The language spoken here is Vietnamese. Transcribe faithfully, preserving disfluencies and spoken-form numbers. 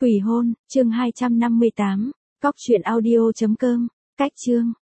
Quỷ hôn, chương hai trăm năm mươi tám, cóc truyện audio chấm com, cách chương.